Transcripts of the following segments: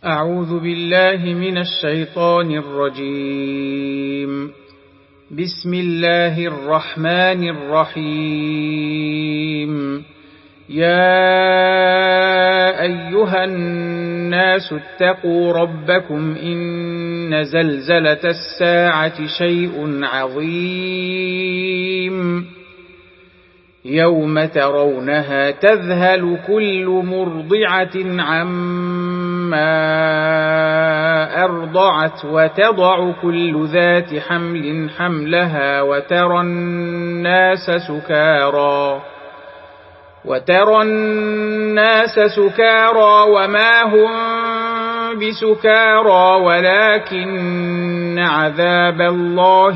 أعوذ بالله من الشيطان الرجيم. بسم الله الرحمن الرحيم. يا أيها الناس اتقوا ربكم إن زلزلة الساعة شيء عظيم يوم ترونها تذهل كل مرضعة عما أرضعت وتضع كل ذات حمل حملها وترى الناس سكارى وما هم بسكارى ولكن عذاب الله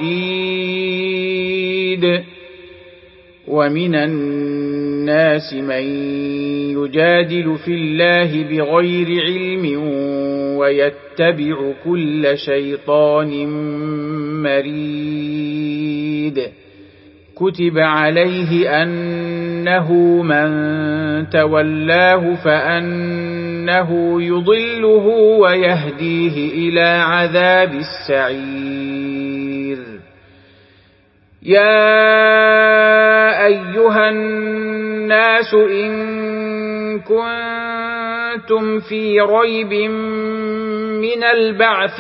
شديد. ومن الناس من يجادل في الله بغير علم ويتبع كل شيطان مريد. كتب عليه أنه من تولاه فأنه يضله ويهديه إلى عذاب السعير. يا أيها الناس إن كنتم في ريب من البعث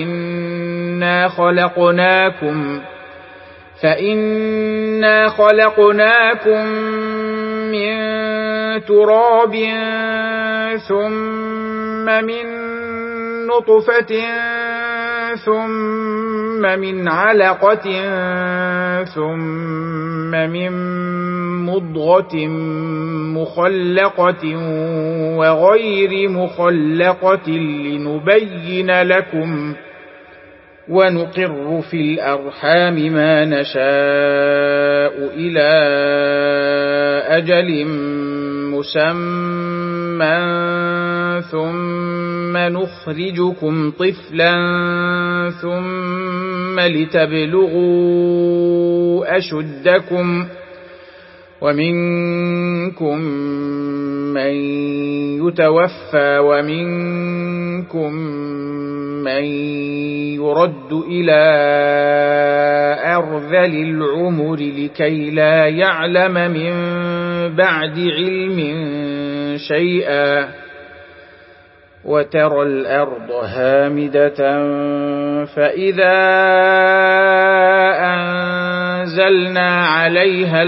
فإنا خلقناكم من تراب ثم من نطفة ثم من علقة ثم من مضغة مخلقة وغير مخلقة لنبين لكم ونقر في الأرحام ما نشاء إلى أجل مسمى ثم نخرجكم طفلا ثم لتبلغوا أشدكم ومنكم من يتوفى ومنكم من يرد إلى أرذل العمر لكي لا يعلم من بعد علم شيئا. وترى الأرض هامدة فإذا أنزلنا عليها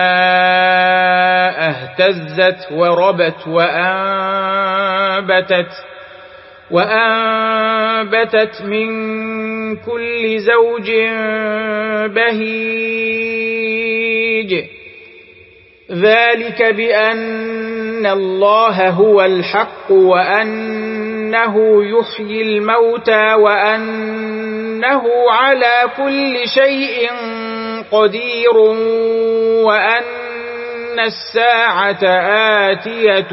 الماء اهتزت وربت وأنبتت من كل زوج بهيج. ذلك بأن الله هو الحق وأنه يحيي الموتى وأنه على كل شيء قدير وأن الساعة آتية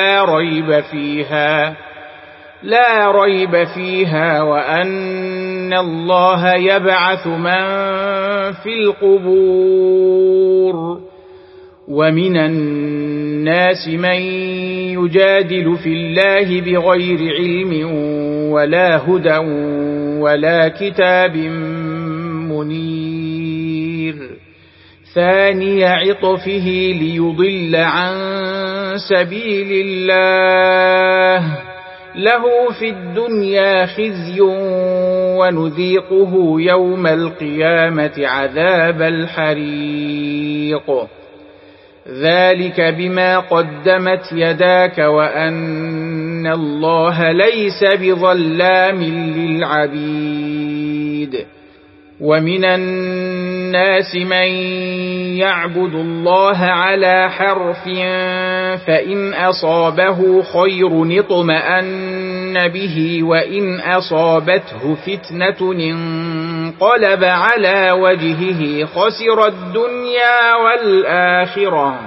لا ريب فيها وأن الله يبعث من في القبور. ومن الناس من يجادل في الله بغير علم ولا هدى ولا كتاب منير. ثاني عطفه ليضل عن سبيل الله له في الدنيا خزي ونذيقه يوم القيامة عذاب الحريق. ذلك بما قدمت يداك وأن الله ليس بظلام للعبيد. ومن الناس من يعبد الله على حرف فإن أصابه خير اطمأن به وإن أصابته فتنة انقلب على وجهه خسر الدنيا والآخرة.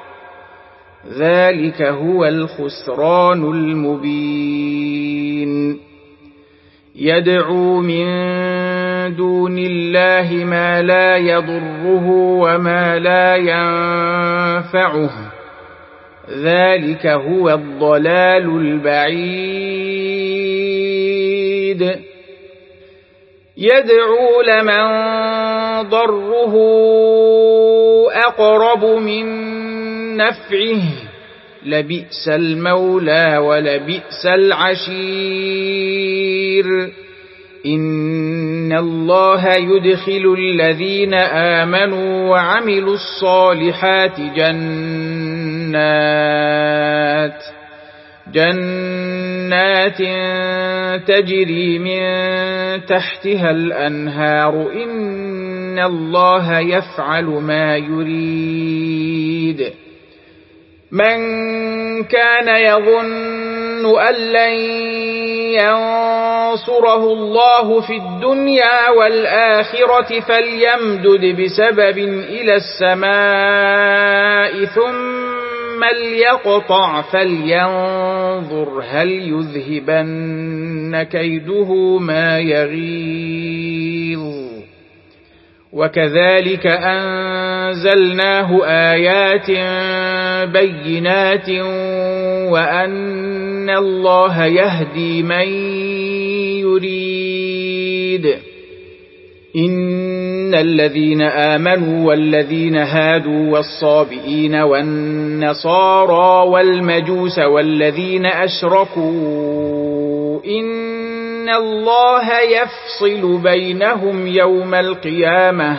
ذلك هو الخسران المبين. يدعو من دون الله ما لا يضره وما لا ينفعه ذلك هو الضلال البعيد يدعو لمن ضره أقرب من نفعه لبئس المولى ولبئس العشير إن الله يدخل الذين آمنوا وعملوا الصالحات جنات تجري من تحتها الأنهار إن الله يفعل ما يريد من كان يظن أن لن ينصره الله في الدنيا والآخرة فليمدد بسبب إلى السماء ثم ليقطع فلينظر هل يذهبن كيده ما يغيظ وكذلك أنزلناه آيات بينات وأن الله يهدي من يريد إن الذين آمنوا والذين هادوا والصابئين والنصارى والمجوس والذين أشركوا إن الله يفصل بينهم يوم القيامة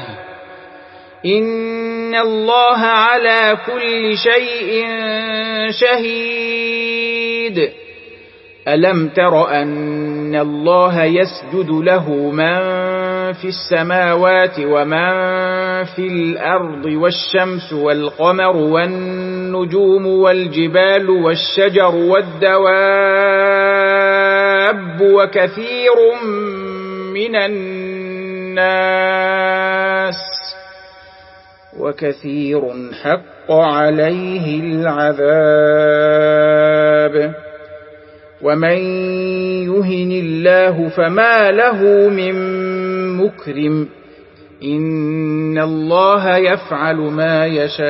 إن الله على كل شيء شهيد ألم تر أن الله يسجد له من في السماوات ومن في الأرض والشمس والقمر والنجوم والجبال والشجر والدواب وكثير من الناس وكثير حق عليه العذاب ومن يهن الله فما له من مكرم إن الله يفعل ما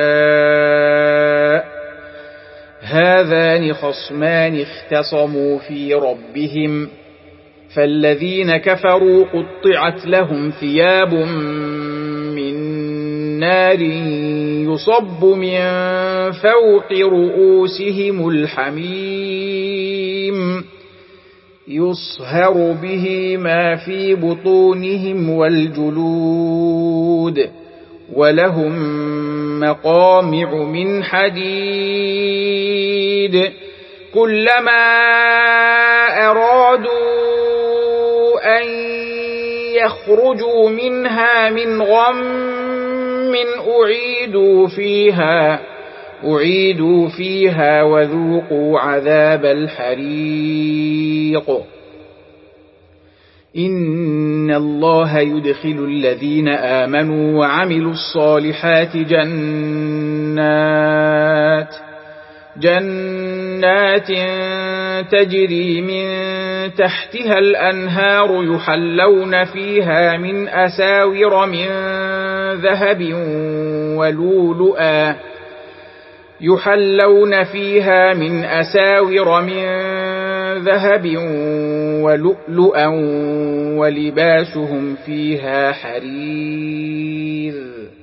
يشاء هذان خصمان اختصموا في ربهم فالذين كفروا قطعت لهم ثياب من نار يصب من فوق رؤوسهم الحميم يصهر به ما في بطونهم والجلود ولهم مقامع من حديد كلما أرادوا أن يخرجوا منها من غم أعيدوا فيها وذوقوا عذاب الحريق إن الله يدخل الذين آمنوا وعملوا الصالحات جنات تجري من تحتها الأنهار يحلون فيها من أساور من ذهب ولؤلؤا ولباسهم فيها حرير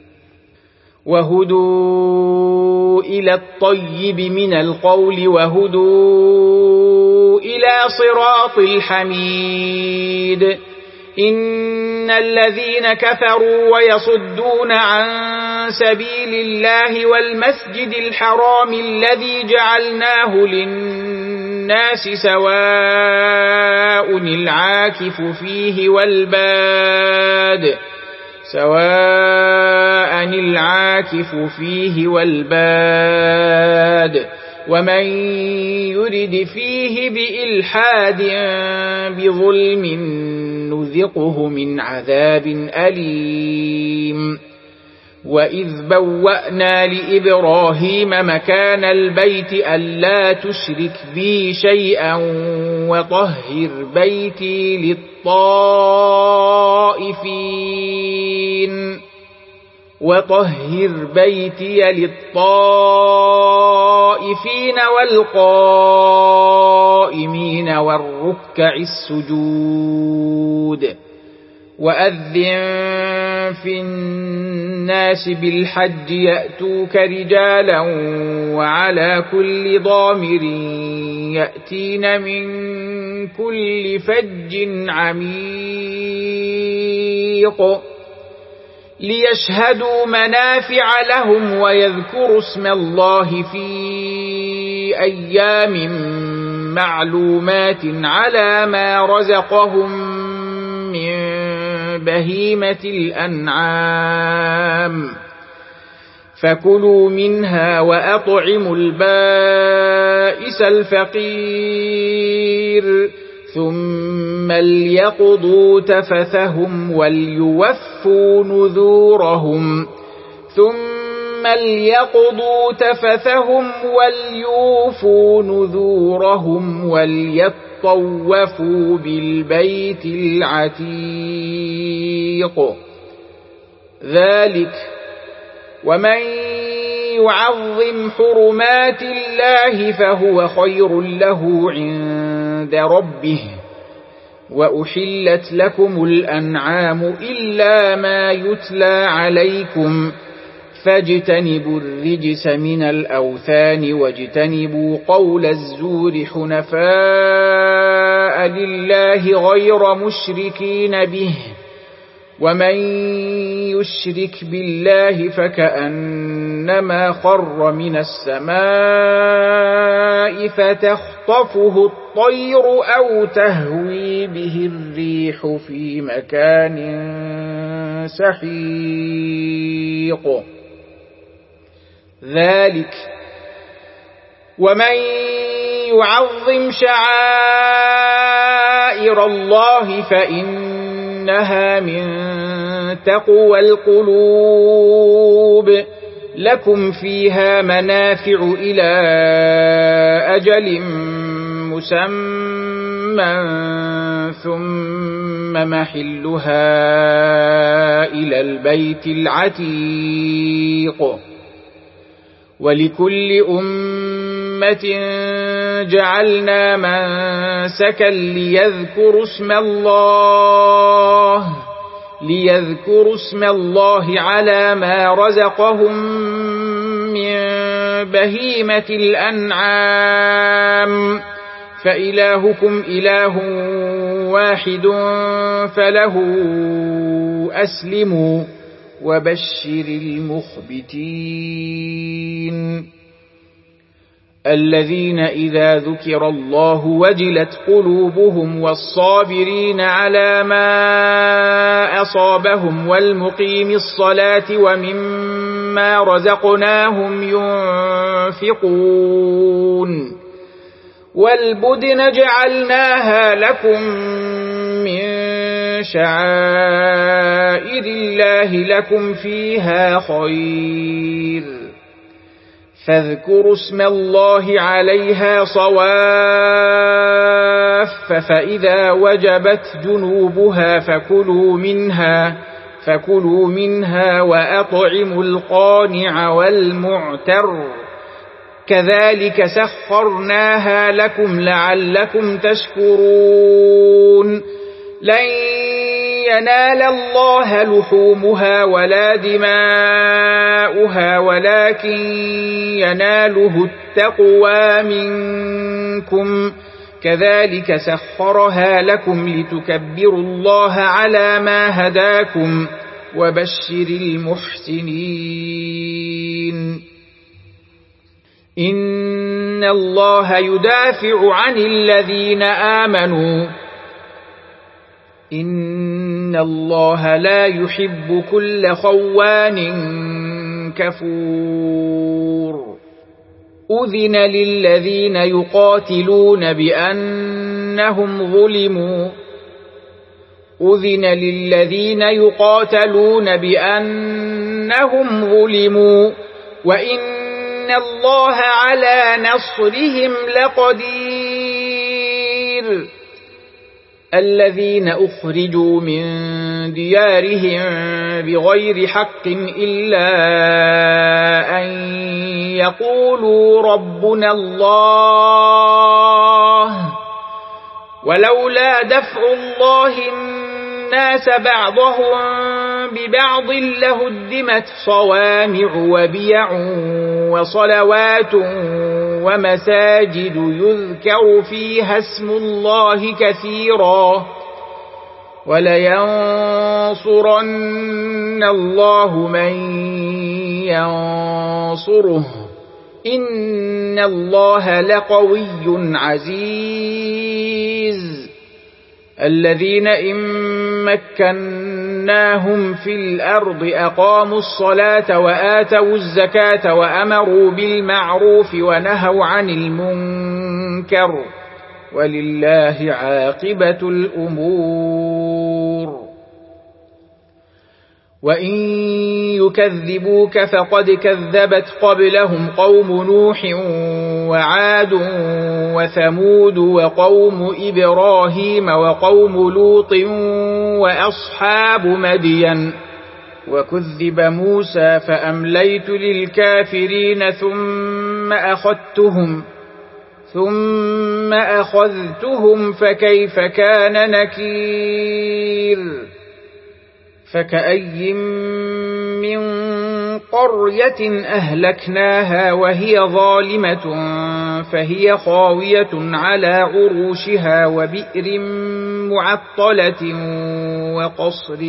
وهدوا إلى الطيب من القول وهدوا إلى صراط الحميد إن الذين كفروا ويصدون عن سبيل الله والمسجد الحرام الذي جعلناه للناس سواء العاكف فيه والباد ومن يرد فيه بإلحاد بظلم نذقه من عذاب أليم وإذ بوأنا لإبراهيم مكان البيت ألا تشرك بي شيئا وطهر بيتي وطهر بيتي للطائفين والقائمين والركع السجود وأذن في الناس بالحج يأتوك رجالا وعلى كل ضامر يأتين من كل فج عميق ليشهدوا منافع لهم ويذكروا اسم الله في أيام معلومات على ما رزقهم من بهيمة الأنعام فكلوا منها وأطعموا البائس الفقير ثم ليقضوا تفثهم وليوفوا نذورهم وليطوفوا بالبيت العتيق ذلك ومن يعظم حرمات الله فهو خير له عند ربه وأحلت لكم الأنعام إلا ما يتلى عليكم فاجتنبوا الرجس من الأوثان واجتنبوا قول الزور حنفاء لله غير مشركين به ومن يشرك بالله فكأنما خر من السماء فتخطفه الطير أو تهوي به الريح في مكان سحيق ذلك ومن يعظم شعائر الله فإنها من تقوى القلوب لكم فيها منافع إلى أجل مسمى ثم محلها إلى البيت العتيق ولكل أمة جعلنا منسكا ليذكروا اسم الله على ما رزقهم من بهيمة الأنعام فإلهكم إله واحد فله أسلموا وبشر المخبتين الذين إذا ذكر الله وجلت قلوبهم والصابرين على ما أصابهم والمقيم الصلاة ومما رزقناهم ينفقون والبدن جعلناها لكم من شعائر الله لكم فيها خير فاذكروا اسم الله عليها صواف فإذا وجبت جنوبها فكلوا منها وأطعموا القانع والمعتر كذلك سخرناها لكم لعلكم تشكرون لن ينال الله لحومها ولا دماؤها ولكن يناله التقوى منكم كذلك سخرها لكم لتكبروا الله على ما هداكم وبشر المحسنين إن الله يدافع عن الذين آمنوا إن الله لا يحب كل خوان كفور أذن للذين يقاتلون بأنهم ظلموا وإن الله على نصرهم لقدير الذين أخرجوا من ديارهم بغير حق إلا أن يقولوا ربنا الله ولولا دفع الله الناس بعضهم ببعض لهدمت صوامع وبيع وصلوات ومساجد يذكر فيها اسم الله كثيرا ولينصرن الله من ينصره إن الله لقوي عزيز الذين إن مكناهم في الأرض أقاموا الصلاة وآتوا الزكاة وأمروا بالمعروف ونهوا عن المنكر ولله عاقبة الأمور وإن يكذبوك فقد كذبت قبلهم قوم نوح وعاد وثمود وقوم إبراهيم وقوم لوط وأصحاب مدين وكذب موسى فأمليت للكافرين ثم أخذتهم فكيف كان نكير فكأي من قرية أهلكناها وهي ظالمة فهي خاوية على عروشها وبئر معطلة وقصر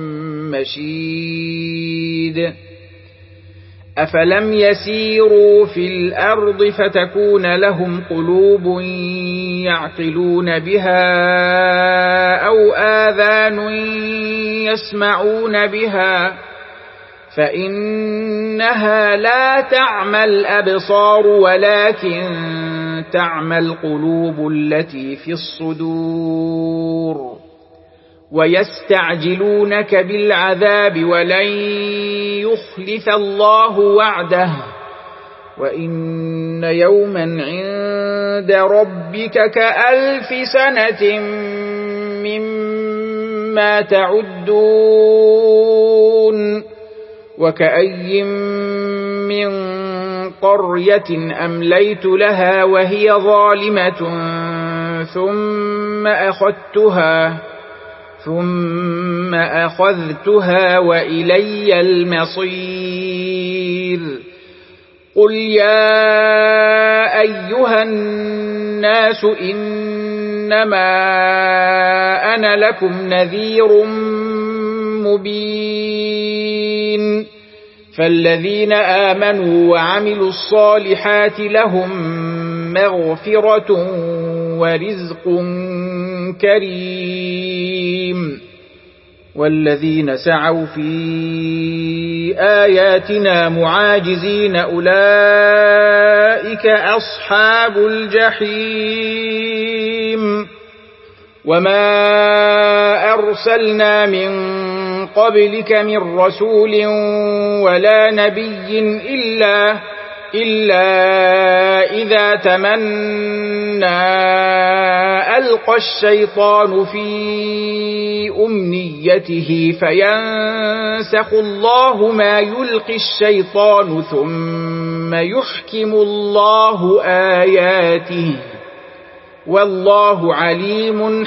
مشيد أفلم يسيروا في الأرض فتكون لهم قلوب يعقلون بها أو آذان يسمعون بها فإنها لا تعمى الأبصار ولكن تعمى القلوب التي في الصدور ويستعجلونك بالعذاب ولن يخلف الله وعده وإن يوما عند ربك كألف سنة مما تعدون وكأي من قرية أمليت لها وهي ظالمة ثم أخذتها وإلي المصير قل يا أيها الناس إنما أنا لكم نذير مبين فالذين آمنوا وعملوا الصالحات لهم مغفرة ورزق كريم والذين سعوا في آياتنا معاجزين أولئك أصحاب الجحيم وما أرسلنا من قبلك من رسول ولا نبي إلا إذا تمنى ألقى الشيطان في أمنيته فينسخ الله ما يلقي الشيطان ثم يحكم الله آياته والله عليم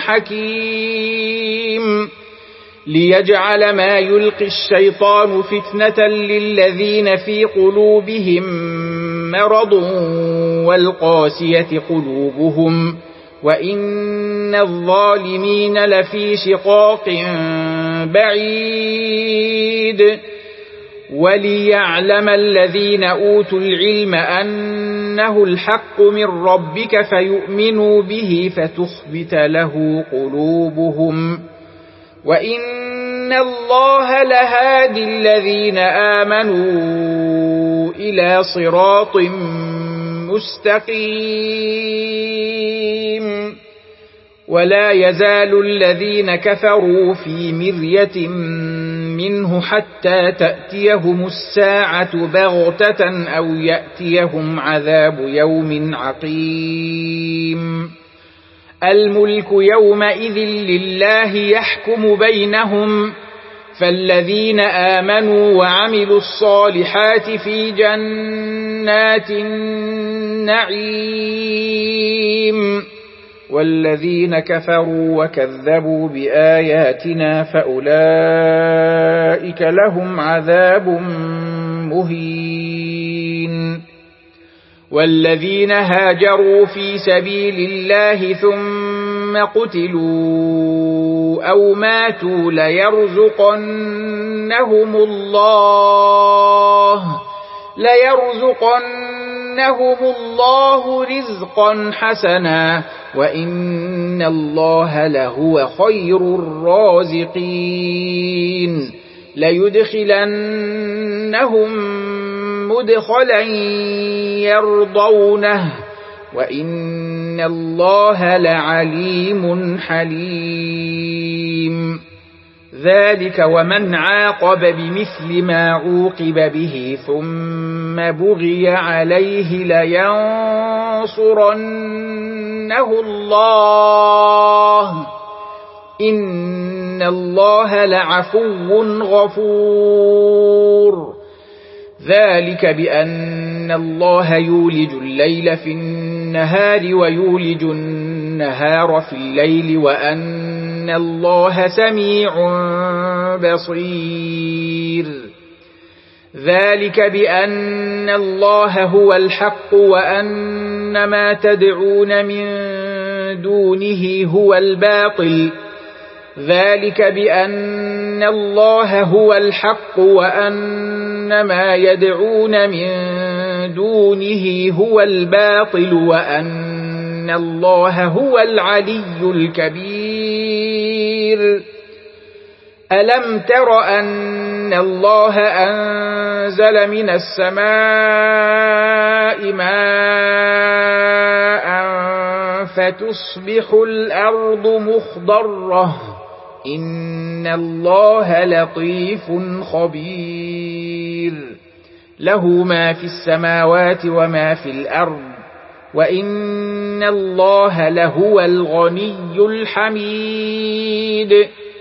حكيم ليجعل ما يلقي الشيطان فتنة للذين في قلوبهم مرض والقاسية قلوبهم وإن الظالمين لفي شقاق بعيد وليعلم الذين أوتوا العلم أنه الحق من ربك فيؤمنوا به فتخبت له قلوبهم وإن الله لهادي الذين آمنوا إلى صراط مستقيم ولا يزال الذين كفروا في مرية منه حتى تأتيهم الساعة بغتة أو يأتيهم عذاب يوم عقيم الملك يومئذ لله يحكم بينهم فالذين آمنوا وعملوا الصالحات في جنات النعيم، والذين كفروا وكذبوا بآياتنا فأولئك لهم عذاب مهين. والذين هاجروا في سبيل الله ثم قتلوا أو ماتوا ليرزقنهم الله رزقا حسنا وإن الله لهو خير الرازقين. ليدخلنهم مدخلا يرضونه وإن الله لعليم حليم. ذلك ومن عاقب بمثل ما عوقب به ثم بغي عليه لينصرنه الله إن الله لعفو غفور. ذلك بأن الله يولج الليل في النهار ويولج النهار في الليل وأن الله سميع بصير. ذلك بأن الله هو الحق وأن ما تدعون من دونه هو الباطل. ذلك بأن الله هو الحق وأن ما يدعون من دونه هو الباطل وأن الله هو العلي الكبير. ألم تر أن الله أنزل من السماء ماء فتصبح الأرض مخضرة إن الله لطيف خبير. له ما في السماوات وما في الأرض وإن الله لهو الغني الحميد.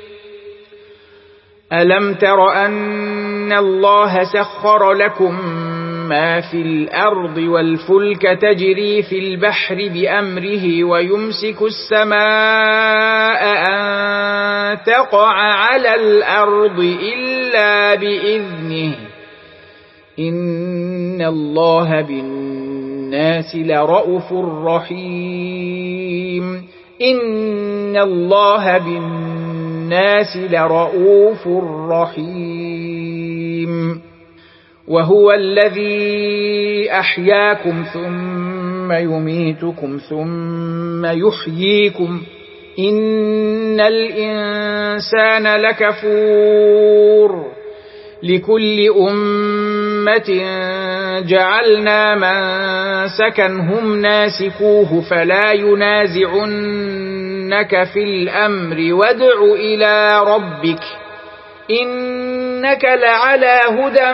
ألم تر أن الله سخر لكم ما في الأرض والفلك تجري في البحر بأمره ويمسك السماء أن تقع على الأرض إلا بإذنه إن الله بالناس لرءوف رحيم. إن الله بالناس لرءوف رحيم. وهو الذي أحياكم ثم يميتكم ثم يحييكم إن الإنسان لكفور. لكل أمة جعلنا منسكا هم ناسكوه فلا ينازعنك في الأمر وادع إلى ربك إنك لعلى هدى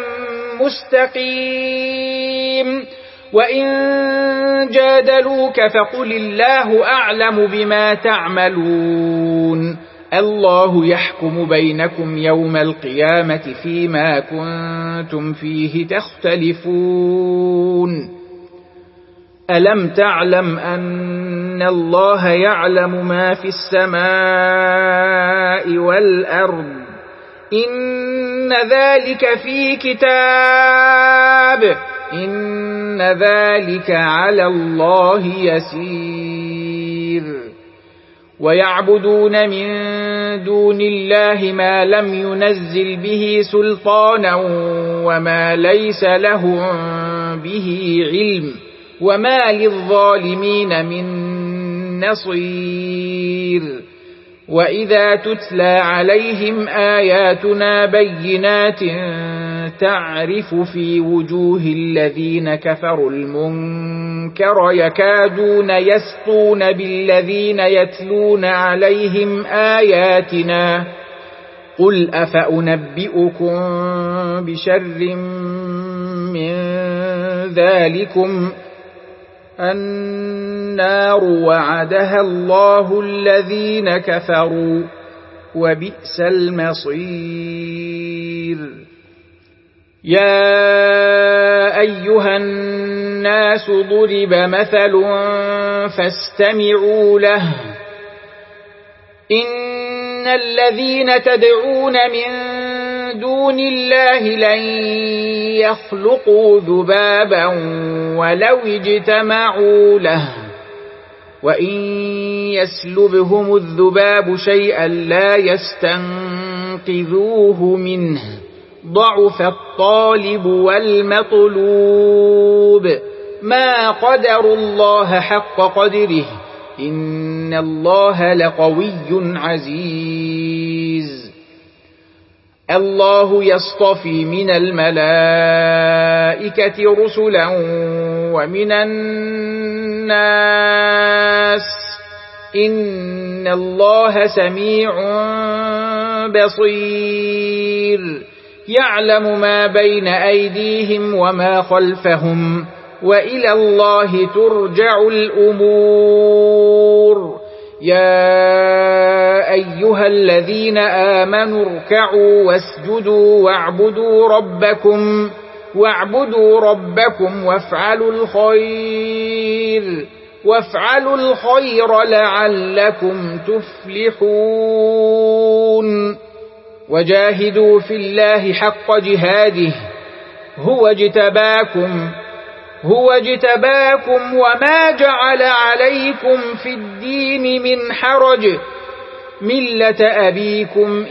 مستقيم. وإن جادلوك فقل الله أعلم بما تعملون. الله يحكم بينكم يوم القيامة فيما كنتم فيه تختلفون. ألم تعلم أن الله يعلم ما في السماء والأرض إن ذلك في كتاب إن ذلك على الله يسير. ويعبدون من دون الله ما لم ينزل به سلطانا وما ليس لهم به علم وما للظالمين من نصير. وإذا تتلى عليهم آياتنا بينات تعرف في وجوه الذين كفروا المنكر يكادون يسطون بالذين يتلون عليهم آياتنا قل أفأنبئكم بشر من ذلكم النار وعدها الله الذين كفروا وبئس المصير. يا أيها الناس ضرب مثل فاستمعوا له. إن الذين تدعون من دون الله لن يخلقوا ذبابا ولو اجتمعوا له وإن يسلبهم الذباب شيئا لا يستنقذوه منه ضعف الطالب والمطلوب ما قدروا الله حق قدره إن الله لقوي عزيز. الله يصطفي من الملائكة رسلا ومن الناس إن الله سميع بصير. يعلم ما بين أيديهم وما خلفهم وإلى الله ترجع الأمور. يا أيها الذين آمنوا اركعوا واسجدوا واعبدوا ربكم وافعلوا الخير لعلكم تفلحون. وجاهدوا في الله حق جهاده هو اجتباكم وما جعل عليكم في الدين من حرج ملة أبيكم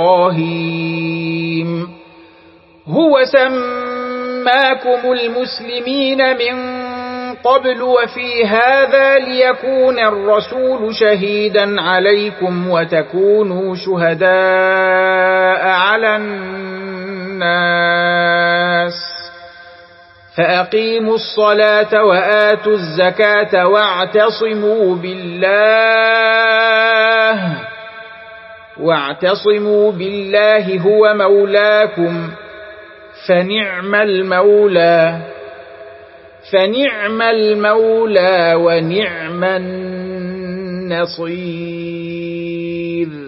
إبراهيم هو سماكم المسلمين من قبل وفي هذا ليكون الرسول شهيدا عليكم وتكونوا شهداء على الناس فأقيموا الصلاة وآتوا الزكاة واعتصموا بالله هو مولاكم فنعم المولى ونعم النصير.